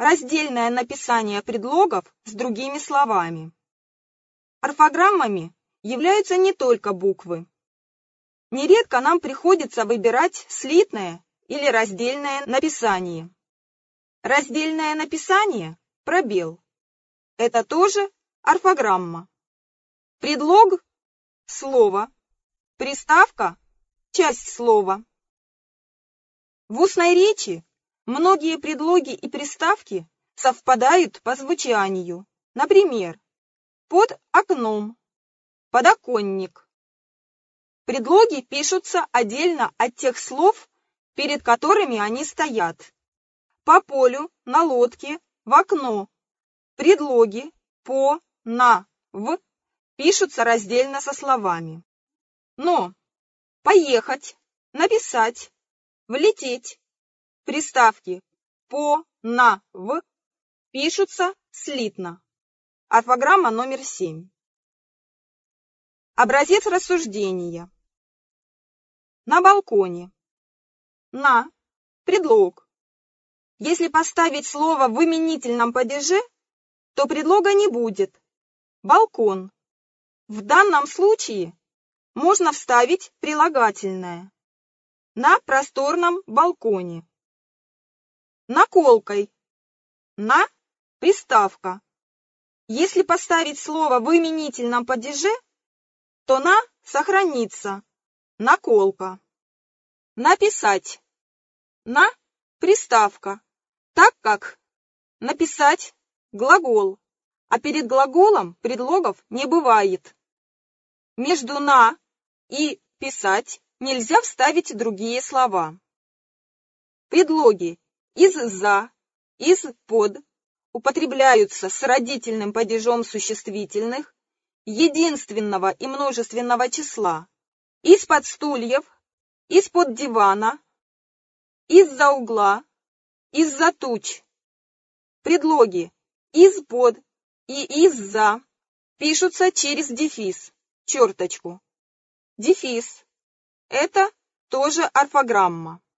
раздельное написание предлогов с другими словами. Орфограммами являются не только буквы. Нередко нам приходится выбирать слитное или раздельное написание. Раздельное написание – пробел. Это тоже орфограмма. Предлог – слово. Приставка – часть слова. В устной речи многие предлоги и приставки совпадают по звучанию. Например, под окном, подоконник. Предлоги пишутся отдельно от тех слов, перед которыми они стоят. По полю, на лодке, в окно. Предлоги по, на, в пишутся раздельно со словами. Но поехать, написать, влететь. Приставки по, на, в пишутся слитно. Орфограмма номер 7. Образец рассуждения. На балконе. На. Предлог. Если поставить слово в именительном падеже, то предлога не будет. Балкон. В данном случае можно вставить прилагательное. На просторном балконе. Наколкой. На приставка. Если поставить слово в именительном падеже, то на сохранится. Наколка. Написать. На приставка. Так как написать глагол, а перед глаголом предлогов не бывает. Между на и писать нельзя вставить другие слова. Предлоги из-за, из-под употребляются с родительным падежом существительных единственного и множественного числа. Из-под стульев, из-под дивана, из-за угла, из-за туч. Предлоги из-под и из-за пишутся через дефис, черточку. Дефис – это тоже орфограмма.